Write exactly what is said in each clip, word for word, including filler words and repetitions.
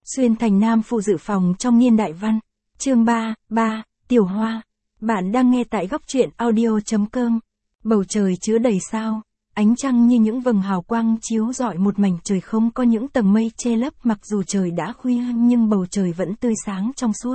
Xuyên thành nam phụ dự phòng trong niên đại văn. Chương ba, ba, Tiểu Hoa. Bạn đang nghe tại góc truyện audio chấm com. Bầu trời chứa đầy sao, ánh trăng như những vầng hào quang chiếu rọi một mảnh trời không có những tầng mây che lấp, mặc dù trời đã khuya nhưng bầu trời vẫn tươi sáng trong suốt.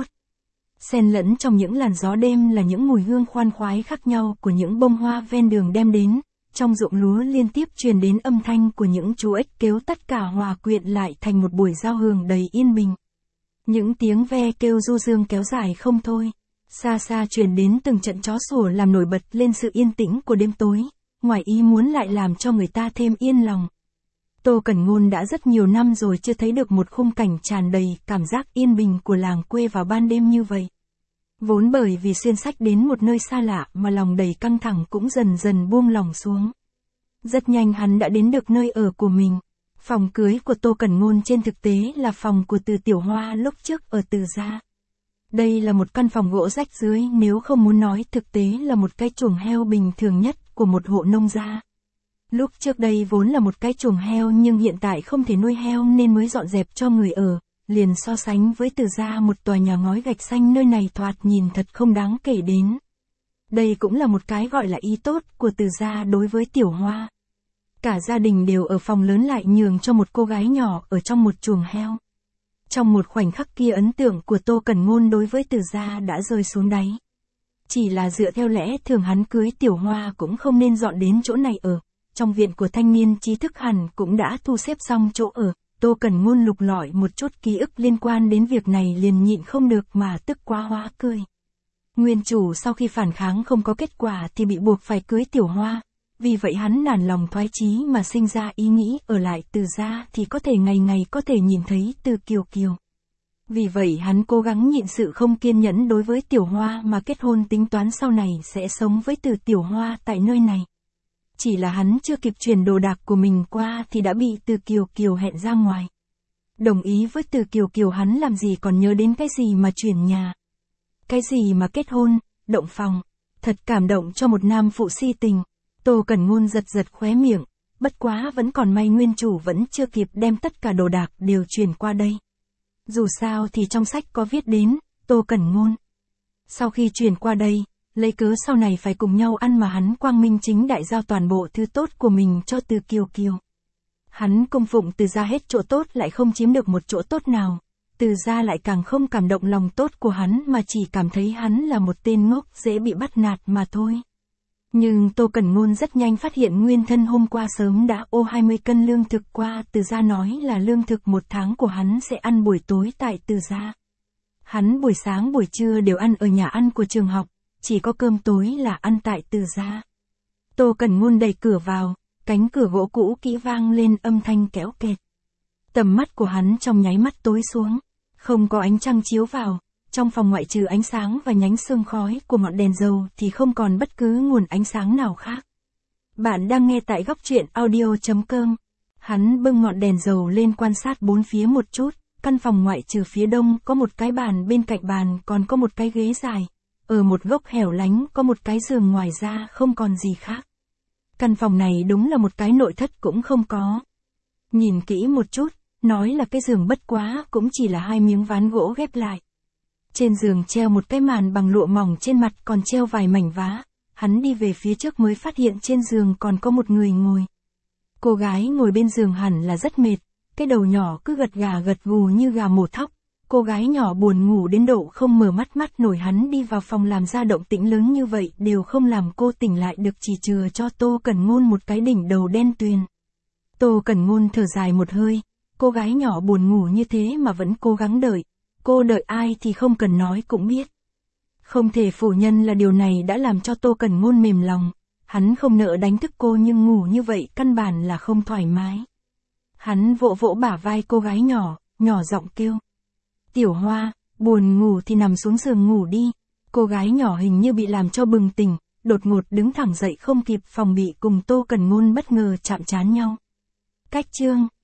Xen lẫn trong những làn gió đêm là những mùi hương khoan khoái khác nhau của những bông hoa ven đường đem đến. Trong ruộng lúa liên tiếp truyền đến âm thanh của những chú ếch kêu, tất cả hòa quyện lại thành một buổi giao hưởng đầy yên bình. Những tiếng ve kêu du dương kéo dài không thôi. Xa xa truyền đến từng trận chó sủa làm nổi bật lên sự yên tĩnh của đêm tối, ngoài ý muốn lại làm cho người ta thêm yên lòng. Tô Cẩn Ngôn đã rất nhiều năm rồi chưa thấy được một khung cảnh tràn đầy cảm giác yên bình của làng quê vào ban đêm như vậy. Vốn bởi vì xuyên sách đến một nơi xa lạ mà lòng đầy căng thẳng cũng dần dần buông lỏng xuống. Rất nhanh hắn đã đến được nơi ở của mình. Phòng cưới của Tô Cẩn Ngôn trên thực tế là phòng của Từ Tiểu Hoa lúc trước ở Từ gia. Đây là một căn phòng gỗ rách rưới, nếu không muốn nói thực tế là một cái chuồng heo bình thường nhất của một hộ nông gia. Lúc trước đây vốn là một cái chuồng heo nhưng hiện tại không thể nuôi heo nên mới dọn dẹp cho người ở. Liền so sánh với Từ gia một tòa nhà ngói gạch xanh, nơi này thoạt nhìn thật không đáng kể đến. Đây cũng là một cái gọi là ý tốt của Từ gia đối với Tiểu Hoa. Cả gia đình đều ở phòng lớn lại nhường cho một cô gái nhỏ ở trong một chuồng heo. Trong một khoảnh khắc kia, ấn tượng của Tô Cẩn Ngôn đối với Từ gia đã rơi xuống đáy. Chỉ là dựa theo lẽ thường hắn cưới Tiểu Hoa cũng không nên dọn đến chỗ này ở. Trong viện của thanh niên trí thức hẳn cũng đã thu xếp xong chỗ ở. Tô Cẩn Ngôn lục lọi một chút ký ức liên quan đến việc này liền nhịn không được mà tức quá hóa cười. Nguyên chủ sau khi phản kháng không có kết quả thì bị buộc phải cưới Tiểu Hoa. Vì vậy hắn nản lòng thoái chí mà sinh ra ý nghĩ ở lại Từ gia thì có thể ngày ngày có thể nhìn thấy Từ Kiều Kiều. Vì vậy hắn cố gắng nhịn sự không kiên nhẫn đối với Tiểu Hoa mà kết hôn, tính toán sau này sẽ sống với Từ Tiểu Hoa tại nơi này. Chỉ là hắn chưa kịp chuyển đồ đạc của mình qua thì đã bị Từ Kiều Kiều hẹn ra ngoài. Đồng ý với Từ Kiều Kiều, hắn làm gì còn nhớ đến cái gì mà chuyển nhà, cái gì mà kết hôn, động phòng. Thật cảm động cho một nam phụ si tình. Tô Cẩn Ngôn giật giật khóe miệng, bất quá vẫn còn may nguyên chủ vẫn chưa kịp đem tất cả đồ đạc đều chuyển qua đây. Dù sao thì trong sách có viết đến, Tô Cẩn Ngôn sau khi chuyển qua đây, lấy cớ sau này phải cùng nhau ăn mà hắn quang minh chính đại giao toàn bộ thứ tốt của mình cho Từ Kiều Kiều. Hắn cung phụng Từ gia hết chỗ tốt lại không chiếm được một chỗ tốt nào. Từ gia lại càng không cảm động lòng tốt của hắn mà chỉ cảm thấy hắn là một tên ngốc dễ bị bắt nạt mà thôi. Nhưng Tô Cẩn Ngôn rất nhanh phát hiện nguyên thân hôm qua sớm đã ô hai mươi cân lương thực qua Từ gia, nói là lương thực một tháng của hắn sẽ ăn buổi tối tại Từ gia. Hắn buổi sáng buổi trưa đều ăn ở nhà ăn của trường học, chỉ có cơm tối là ăn tại Từ gia. Tô Cẩn Ngôn đẩy cửa vào, cánh cửa gỗ cũ kỹ vang lên âm thanh kéo kẹt. Tầm mắt của hắn trong nháy mắt tối xuống, không có ánh trăng chiếu vào. Trong phòng ngoại trừ ánh sáng và nhánh sương khói của ngọn đèn dầu thì không còn bất cứ nguồn ánh sáng nào khác. Bạn đang nghe tại góc truyện audio chấm com. Hắn bưng ngọn đèn dầu lên quan sát bốn phía một chút. Căn phòng ngoại trừ phía đông có một cái bàn, bên cạnh bàn còn có một cái ghế dài. Ở một góc hẻo lánh có một cái giường, ngoài ra không còn gì khác. Căn phòng này đúng là một cái nội thất cũng không có. Nhìn kỹ một chút, nói là cái giường bất quá cũng chỉ là hai miếng ván gỗ ghép lại. Trên giường treo một cái màn bằng lụa mỏng, trên mặt còn treo vài mảnh vá. Hắn đi về phía trước mới phát hiện trên giường còn có một người ngồi. Cô gái ngồi bên giường hẳn là rất mệt, cái đầu nhỏ cứ gật gà gật gù như gà mổ thóc. Cô gái nhỏ buồn ngủ đến độ không mở mắt mắt nổi. Hắn đi vào phòng làm ra động tĩnh lớn như vậy đều không làm cô tỉnh lại được, chỉ chừa cho Tô Cẩn Ngôn một cái đỉnh đầu đen tuyền. Tô Cẩn Ngôn thở dài một hơi, cô gái nhỏ buồn ngủ như thế mà vẫn cố gắng đợi. Cô đợi ai thì không cần nói cũng biết. Không thể phủ nhận là điều này đã làm cho Tô Cẩn Ngôn mềm lòng. Hắn không nỡ đánh thức cô nhưng ngủ như vậy căn bản là không thoải mái. Hắn vỗ vỗ bả vai cô gái nhỏ, nhỏ giọng kêu. Tiểu Hoa, buồn ngủ thì nằm xuống giường ngủ đi. Cô gái nhỏ hình như bị làm cho bừng tỉnh, đột ngột đứng thẳng dậy không kịp phòng bị cùng Tô Cẩn Ngôn bất ngờ chạm trán nhau. Cách chương.